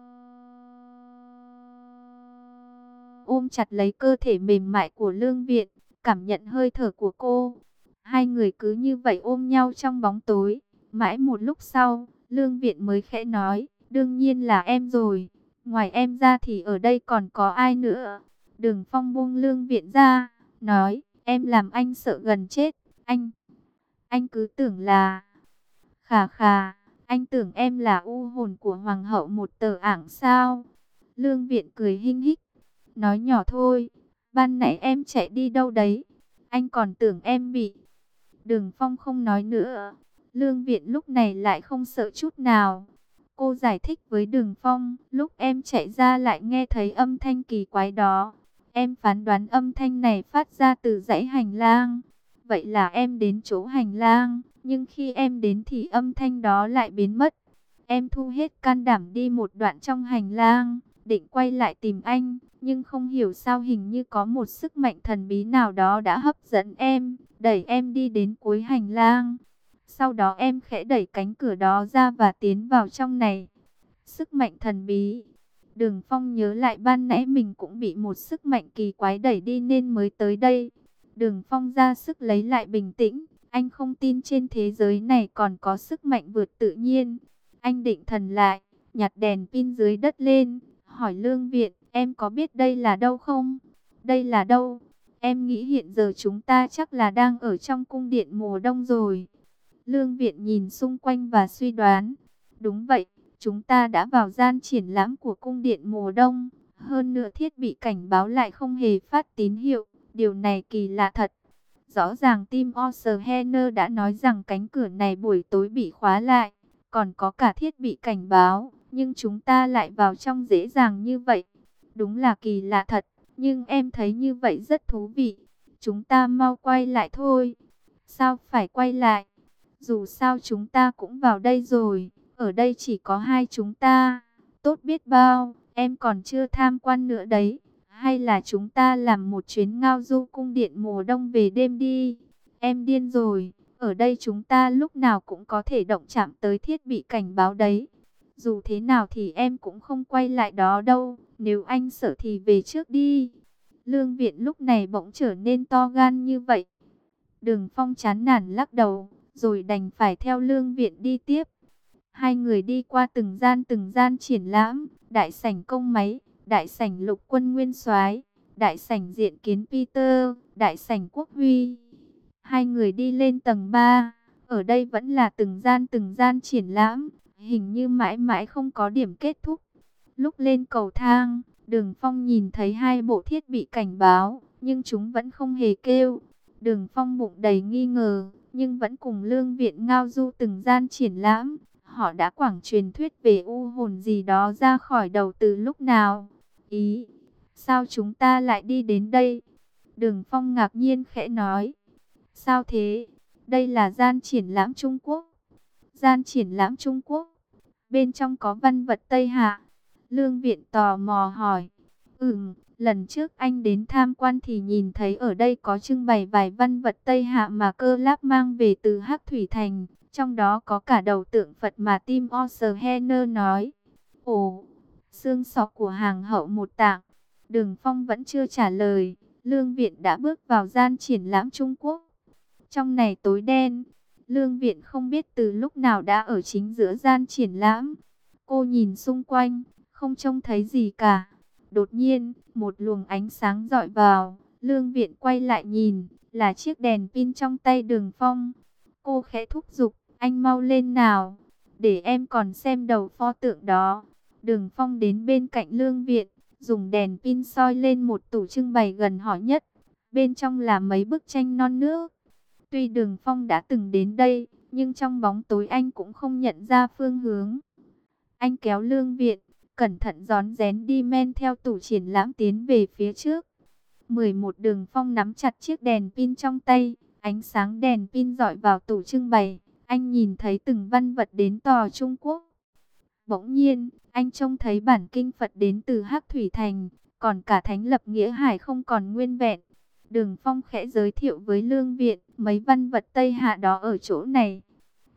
Speaker 1: ôm chặt lấy cơ thể mềm mại của Lương Viện, cảm nhận hơi thở của cô. Hai người cứ như vậy ôm nhau trong bóng tối. Mãi một lúc sau, Lương Viện mới khẽ nói, đương nhiên là em rồi. Ngoài em ra thì ở đây còn có ai nữa? Đường Phong buông Lương Viện ra, nói, em làm anh sợ gần chết. Anh, anh cứ tưởng là... Khà khà, anh tưởng em là u hồn của hoàng hậu một tờ ảng sao? Lương Viện cười hinh hích, nói nhỏ thôi, ban nãy em chạy đi đâu đấy? Anh còn tưởng em bị... Đường Phong không nói nữa. Lương Viện lúc này lại không sợ chút nào. Cô giải thích với Đường Phong, lúc em chạy ra lại nghe thấy âm thanh kỳ quái đó. Em phán đoán âm thanh này phát ra từ dãy hành lang. Vậy là em đến chỗ hành lang, nhưng khi em đến thì âm thanh đó lại biến mất. Em thu hết can đảm đi một đoạn trong hành lang, định quay lại tìm anh, nhưng không hiểu sao hình như có một sức mạnh thần bí nào đó đã hấp dẫn em, đẩy em đi đến cuối hành lang. Sau đó em khẽ đẩy cánh cửa đó ra và tiến vào trong này. Sức mạnh thần bí. Đường Phong nhớ lại ban nãy mình cũng bị một sức mạnh kỳ quái đẩy đi nên mới tới đây. Đường Phong ra sức lấy lại bình tĩnh. Anh không tin trên thế giới này còn có sức mạnh vượt tự nhiên. Anh định thần lại, nhặt đèn pin dưới đất lên, hỏi Lương Viện, em có biết đây là đâu không? Đây là đâu? Em nghĩ hiện giờ chúng ta chắc là đang ở trong cung điện mùa đông rồi. Lương Viện nhìn xung quanh và suy đoán. Đúng vậy, chúng ta đã vào gian triển lãm của cung điện mùa đông. Hơn nữa thiết bị cảnh báo lại không hề phát tín hiệu. Điều này kỳ lạ thật. Rõ ràng Tim Oceaner đã nói rằng cánh cửa này buổi tối bị khóa lại. Còn có cả thiết bị cảnh báo. Nhưng chúng ta lại vào trong dễ dàng như vậy. Đúng là kỳ lạ thật. Nhưng em thấy như vậy rất thú vị. Chúng ta mau quay lại thôi. Sao phải quay lại? Dù sao chúng ta cũng vào đây rồi. Ở đây chỉ có hai chúng ta. Tốt biết bao. Em còn chưa tham quan nữa đấy. Hay là chúng ta làm một chuyến ngao du cung điện mùa đông về đêm đi. Em điên rồi. Ở đây chúng ta lúc nào cũng có thể động chạm tới thiết bị cảnh báo đấy. Dù thế nào thì em cũng không quay lại đó đâu. Nếu anh sợ thì về trước đi. Lương Viện lúc này bỗng trở nên to gan như vậy. Đường Phong chán nản lắc đầu, rồi đành phải theo Lương Viện đi tiếp. Hai người đi qua từng gian từng gian triển lãm, đại sảnh công máy, đại sảnh lục quân nguyên soái, đại sảnh diện kiến Peter, đại sảnh quốc huy. Hai người đi lên tầng ba, ở đây vẫn là từng gian từng gian triển lãm, hình như mãi mãi không có điểm kết thúc. Lúc lên cầu thang, Đường Phong nhìn thấy hai bộ thiết bị cảnh báo, nhưng chúng vẫn không hề kêu. Đường Phong bụng đầy nghi ngờ, nhưng vẫn cùng Lương Viện ngao du từng gian triển lãm. Họ đã quảng truyền thuyết về u hồn gì đó ra khỏi đầu từ lúc nào? Ý, sao chúng ta lại đi đến đây? Đường Phong ngạc nhiên khẽ nói. Sao thế? Đây là gian triển lãm Trung Quốc. Gian triển lãm Trung Quốc. Bên trong có văn vật Tây Hạ. Lương Viện tò mò hỏi. Ừm, lần trước anh đến tham quan thì nhìn thấy ở đây có trưng bày vài văn vật Tây Hạ mà Cơ Láp mang về từ Hắc Thủy Thành. Trong đó có cả đầu tượng Phật mà Tim Oceaner nói. Ồ, xương sọ của hàng hậu một tạng. Đường Phong vẫn chưa trả lời. Lương Viện đã bước vào gian triển lãm Trung Quốc. Trong này tối đen. Lương Viện không biết từ lúc nào đã ở chính giữa gian triển lãm. Cô nhìn xung quanh, không trông thấy gì cả. Đột nhiên, một luồng ánh sáng rọi vào. Lương Viện quay lại nhìn, là chiếc đèn pin trong tay Đường Phong. Cô khẽ thúc giục, anh mau lên nào, để em còn xem đầu pho tượng đó. Đường Phong đến bên cạnh Lương Viện, dùng đèn pin soi lên một tủ trưng bày gần họ nhất. Bên trong là mấy bức tranh non nước. Tuy Đường Phong đã từng đến đây, nhưng trong bóng tối anh cũng không nhận ra phương hướng. Anh kéo Lương Viện, cẩn thận rón rén đi men theo tủ triển lãm tiến về phía trước. mười một Đường Phong nắm chặt chiếc đèn pin trong tay, ánh sáng đèn pin rọi vào tủ trưng bày. Anh nhìn thấy từng văn vật đến tò Trung Quốc. Bỗng nhiên, anh trông thấy bản kinh Phật đến từ Hắc Thủy Thành, còn cả Thánh Lập Nghĩa Hải không còn nguyên vẹn. Đường Phong khẽ giới thiệu với Lương Viện, mấy văn vật Tây Hạ đó ở chỗ này.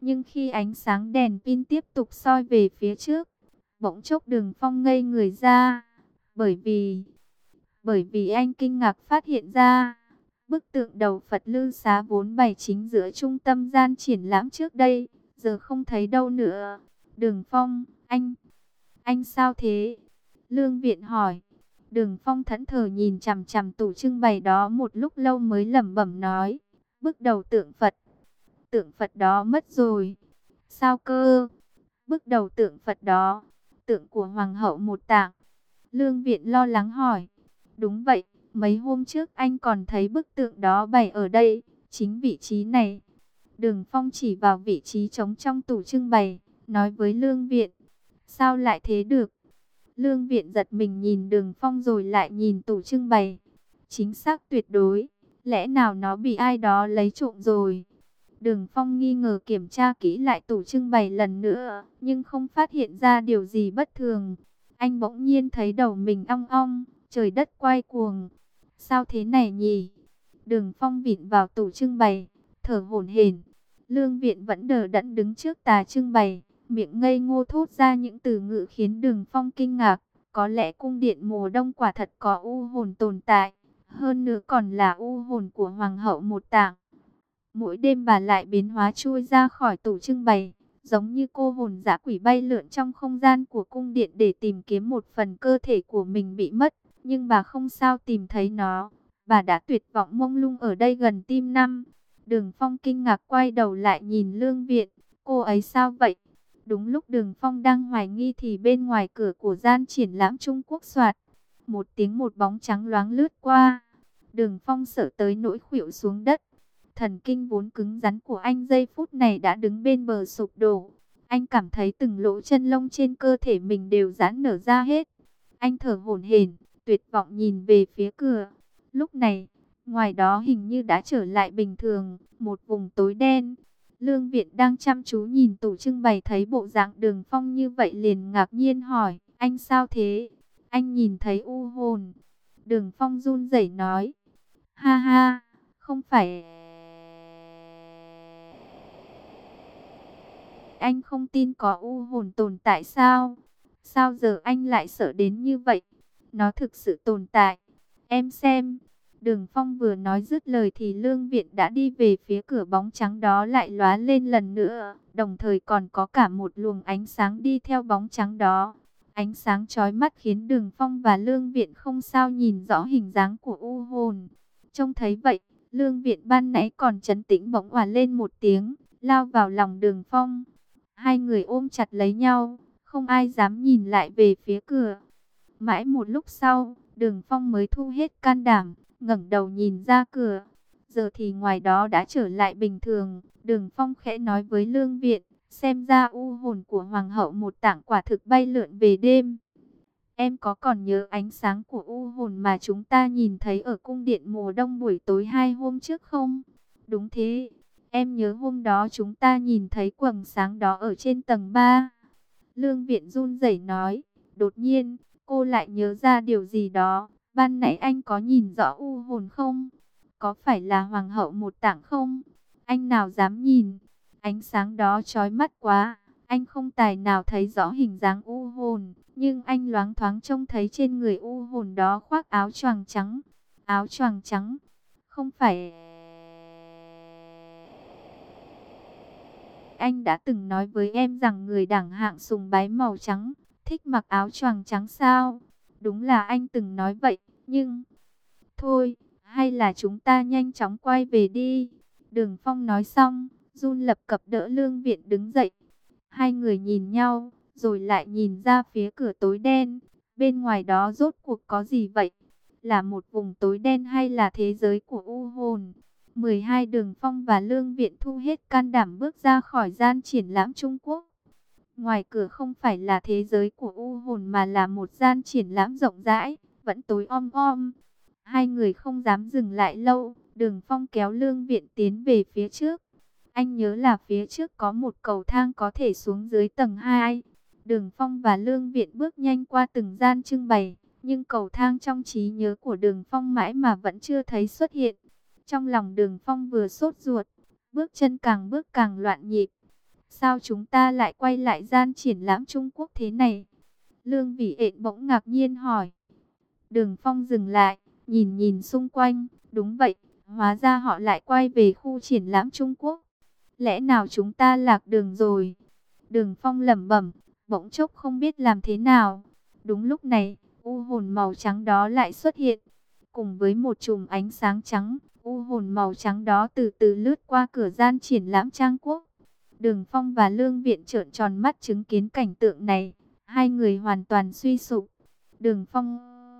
Speaker 1: Nhưng khi ánh sáng đèn pin tiếp tục soi về phía trước, bỗng chốc Đường Phong ngây người ra, bởi vì bởi vì anh kinh ngạc phát hiện ra, bức tượng đầu Phật Lư Xá vốn bày chính giữa trung tâm gian triển lãm trước đây, giờ không thấy đâu nữa. Đường Phong, anh, anh sao thế? Lương Viện hỏi. Đường Phong thẫn thờ nhìn chằm chằm tủ trưng bày đó một lúc lâu mới lẩm bẩm nói, bức đầu tượng Phật, tượng Phật đó mất rồi. Sao cơ? Bức đầu tượng Phật đó, tượng của Hoàng hậu Một Tạng. Lương Viện lo lắng hỏi. Đúng vậy, mấy hôm trước anh còn thấy bức tượng đó bày ở đây, chính vị trí này. Đường Phong chỉ vào vị trí trống trong tủ trưng bày, nói với Lương Viện. Sao lại thế được? Lương Viện giật mình nhìn Đường Phong rồi lại nhìn tủ trưng bày. Chính xác tuyệt đối, lẽ nào nó bị ai đó lấy trộm rồi? Đường Phong nghi ngờ kiểm tra kỹ lại tủ trưng bày lần nữa, nhưng không phát hiện ra điều gì bất thường. Anh bỗng nhiên thấy đầu mình ong ong, trời đất quay cuồng. Sao thế này nhỉ? Đường Phong vịn vào tủ trưng bày, thở hổn hển. Lương Viện vẫn đờ đẫn đứng trước tà trưng bày, miệng ngây ngô thốt ra những từ ngữ khiến Đường Phong kinh ngạc. Có lẽ cung điện mùa đông quả thật có u hồn tồn tại, hơn nữa còn là u hồn của Hoàng hậu Một Tạng. Mỗi đêm bà lại biến hóa chui ra khỏi tủ trưng bày, giống như cô hồn dã quỷ bay lượn trong không gian của cung điện để tìm kiếm một phần cơ thể của mình bị mất. Nhưng bà không sao tìm thấy nó. Bà đã tuyệt vọng mông lung ở đây gần tim năm. Đường Phong kinh ngạc quay đầu lại nhìn Lương Viện. Cô ấy sao vậy? Đúng lúc Đường Phong đang hoài nghi thì bên ngoài cửa của gian triển lãm Trung Quốc soạt. Một tiếng một bóng trắng loáng lướt qua. Đường Phong sợ tới nỗi khuỵu xuống đất. Thần kinh vốn cứng rắn của anh giây phút này đã đứng bên bờ sụp đổ. Anh cảm thấy từng lỗ chân lông trên cơ thể mình đều giãn nở ra hết. Anh thở hổn hển, tuyệt vọng nhìn về phía cửa. Lúc này, ngoài đó hình như đã trở lại bình thường, một vùng tối đen. Lương Viện đang chăm chú nhìn tủ trưng bày thấy bộ dạng Đường Phong như vậy liền ngạc nhiên hỏi, anh sao thế? Anh nhìn thấy u hồn. Đường Phong run rẩy nói, ha ha, không phải... Anh không tin có u hồn tồn tại sao? Sao giờ anh lại sợ đến như vậy? Nó thực sự tồn tại. Em xem. Đường Phong vừa nói dứt lời thì Lương Viện đã đi về phía cửa bóng trắng đó lại lóa lên lần nữa. Đồng thời còn có cả một luồng ánh sáng đi theo bóng trắng đó. Ánh sáng chói mắt khiến Đường Phong và Lương Viện không sao nhìn rõ hình dáng của u hồn. Trông thấy vậy, Lương Viện ban nãy còn trấn tĩnh bỗng òa lên một tiếng, lao vào lòng Đường Phong. Hai người ôm chặt lấy nhau, không ai dám nhìn lại về phía cửa. Mãi một lúc sau, Đường Phong mới thu hết can đảm, ngẩng đầu nhìn ra cửa. Giờ thì ngoài đó đã trở lại bình thường. Đường Phong khẽ nói với Lương Viện, xem ra u hồn của Hoàng hậu Một Tạng quả thực bay lượn về đêm. Em có còn nhớ ánh sáng của u hồn mà chúng ta nhìn thấy ở cung điện mùa đông buổi tối hai hôm trước không? Đúng thế. Em nhớ hôm đó chúng ta nhìn thấy quầng sáng đó ở trên tầng ba. Lương Viện run rẩy nói. Đột nhiên, cô lại nhớ ra điều gì đó. Ban nãy anh có nhìn rõ u hồn không? Có phải là Hoàng hậu Một Tạng không? Anh nào dám nhìn? Ánh sáng đó chói mắt quá. Anh không tài nào thấy rõ hình dáng u hồn. Nhưng anh loáng thoáng trông thấy trên người u hồn đó khoác áo choàng trắng. Áo choàng trắng. Không phải... Anh đã từng nói với em rằng người đẳng hạng sùng bái màu trắng, thích mặc áo choàng trắng sao? Đúng là anh từng nói vậy, nhưng... Thôi, hay là chúng ta nhanh chóng quay về đi. Đường Phong nói xong, run lập cập đỡ Lương Viện đứng dậy. Hai người nhìn nhau, rồi lại nhìn ra phía cửa tối đen. Bên ngoài đó rốt cuộc có gì vậy? Là một vùng tối đen hay là thế giới của u hồn? mười hai Đường Phong và Lương Viện thu hết can đảm bước ra khỏi gian triển lãm Trung Quốc. Ngoài cửa không phải là thế giới của u hồn mà là một gian triển lãm rộng rãi, vẫn tối om om. Hai người không dám dừng lại lâu, Đường Phong kéo Lương Viện tiến về phía trước. Anh nhớ là phía trước có một cầu thang có thể xuống dưới tầng hai. Đường Phong và Lương Viện bước nhanh qua từng gian trưng bày, nhưng cầu thang trong trí nhớ của Đường Phong mãi mà vẫn chưa thấy xuất hiện. Trong lòng Đường Phong vừa sốt ruột, bước chân càng bước càng loạn nhịp. Sao chúng ta lại quay lại gian triển lãm Trung Quốc thế này? Lương Vĩ Ện bỗng ngạc nhiên hỏi. Đường Phong dừng lại, nhìn nhìn xung quanh. Đúng vậy, hóa ra họ lại quay về khu triển lãm Trung Quốc. Lẽ nào chúng ta lạc đường rồi? Đường Phong lẩm bẩm, bỗng chốc không biết làm thế nào. Đúng lúc này, u hồn màu trắng đó lại xuất hiện. Cùng với một chùm ánh sáng trắng, u hồn màu trắng đó từ từ lướt qua cửa gian triển lãm Trang Quốc. Đường Phong và Lương Viện trợn tròn mắt chứng kiến cảnh tượng này. Hai người hoàn toàn suy sụp. Đường Phong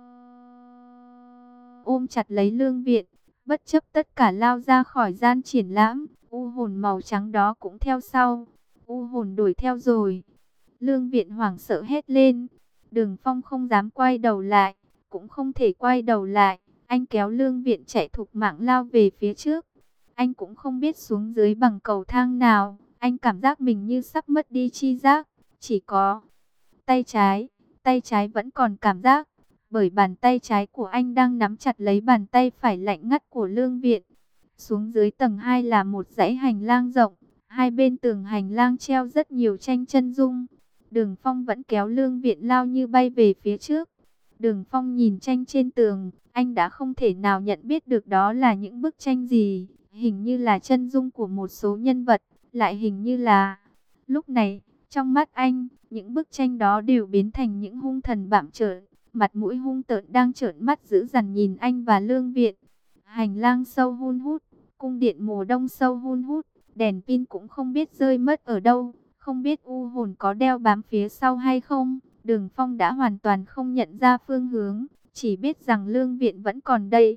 Speaker 1: ôm chặt lấy Lương Viện, bất chấp tất cả lao ra khỏi gian triển lãm. U hồn màu trắng đó cũng theo sau. U hồn đuổi theo rồi. Lương Viện hoảng sợ hét lên. Đường Phong không dám quay đầu lại, cũng không thể quay đầu lại. Anh kéo Lương Viện chạy thục mạng lao về phía trước. Anh cũng không biết xuống dưới bằng cầu thang nào. Anh cảm giác mình như sắp mất đi chi giác. Chỉ có tay trái, tay trái vẫn còn cảm giác. Bởi bàn tay trái của anh đang nắm chặt lấy bàn tay phải lạnh ngắt của Lương Viện. Xuống dưới tầng hai là một dãy hành lang rộng. Hai bên tường hành lang treo rất nhiều tranh chân dung. Đường Phong vẫn kéo Lương Viện lao như bay về phía trước. Đường Phong nhìn tranh trên tường, anh đã không thể nào nhận biết được đó là những bức tranh gì. Hình như là chân dung của một số nhân vật, lại hình như là... Lúc này, trong mắt anh, những bức tranh đó đều biến thành những hung thần bặm trợn. Mặt mũi hung tợn đang trợn mắt dữ dằn nhìn anh và Lương Viện. Hành lang sâu hun hút, cung điện mùa đông sâu hun hút, đèn pin cũng không biết rơi mất ở đâu. Không biết u hồn có đeo bám phía sau hay không. Đường Phong đã hoàn toàn không nhận ra phương hướng, chỉ biết rằng Lương Viện vẫn còn đây.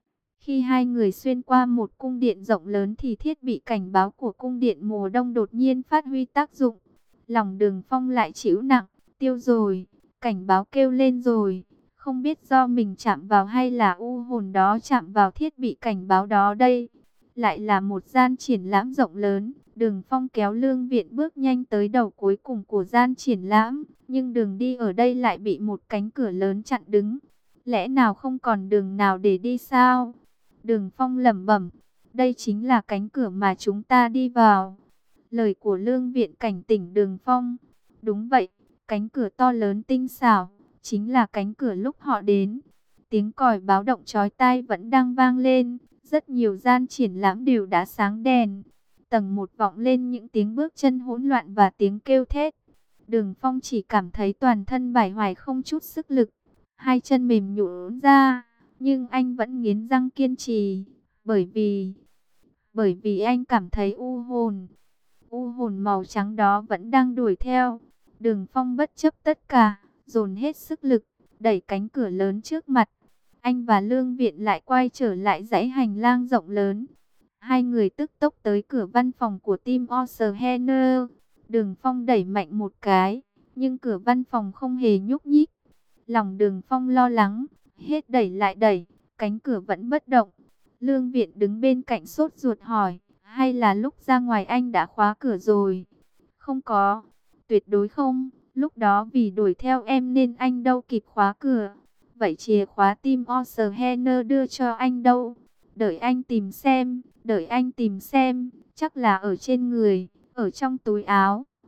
Speaker 1: Khi hai người xuyên qua một cung điện rộng lớn thì thiết bị cảnh báo của cung điện mùa đông đột nhiên phát huy tác dụng. Lòng Đường Phong lại chịu nặng, tiêu rồi, cảnh báo kêu lên rồi. Không biết do mình chạm vào hay là u hồn đó chạm vào thiết bị cảnh báo đó đây. Lại là một gian triển lãm rộng lớn. Đường Phong kéo Lương Viện bước nhanh tới đầu cuối cùng của gian triển lãm. Nhưng đường đi ở đây lại bị một cánh cửa lớn chặn đứng. Lẽ nào không còn đường nào để đi sao? Đường Phong lẩm bẩm. Đây chính là cánh cửa mà chúng ta đi vào. Lời của Lương Viện cảnh tỉnh Đường Phong. Đúng vậy, cánh cửa to lớn tinh xảo, chính là cánh cửa lúc họ đến. Tiếng còi báo động chói tai vẫn đang vang lên. Rất nhiều gian triển lãm đều đã sáng đèn. Tầng một vọng lên những tiếng bước chân hỗn loạn và tiếng kêu thét. Đường Phong chỉ cảm thấy toàn thân bải hoài không chút sức lực. Hai chân mềm nhũn ra. Nhưng anh vẫn nghiến răng kiên trì. Bởi vì... Bởi vì anh cảm thấy u hồn. U hồn màu trắng đó vẫn đang đuổi theo. Đường Phong bất chấp tất cả, dồn hết sức lực, đẩy cánh cửa lớn trước mặt. Anh và Lương Viện lại quay trở lại dãy hành lang rộng lớn. Hai người tức tốc tới cửa văn phòng của Tim Oceaner. Đường Phong đẩy mạnh một cái, nhưng cửa văn phòng không hề nhúc nhích. Lòng Đường Phong lo lắng, hết đẩy lại đẩy, cánh cửa vẫn bất động. Lương Viện đứng bên cạnh sốt ruột hỏi, hay là lúc ra ngoài anh đã khóa cửa rồi? Không có, tuyệt đối không. Lúc đó vì đuổi theo em nên anh đâu kịp khóa cửa. Vậy chìa khóa Tim Oceaner đưa cho anh đâu? Đợi anh tìm xem, đợi anh tìm xem, chắc là ở trên người, ở trong túi áo.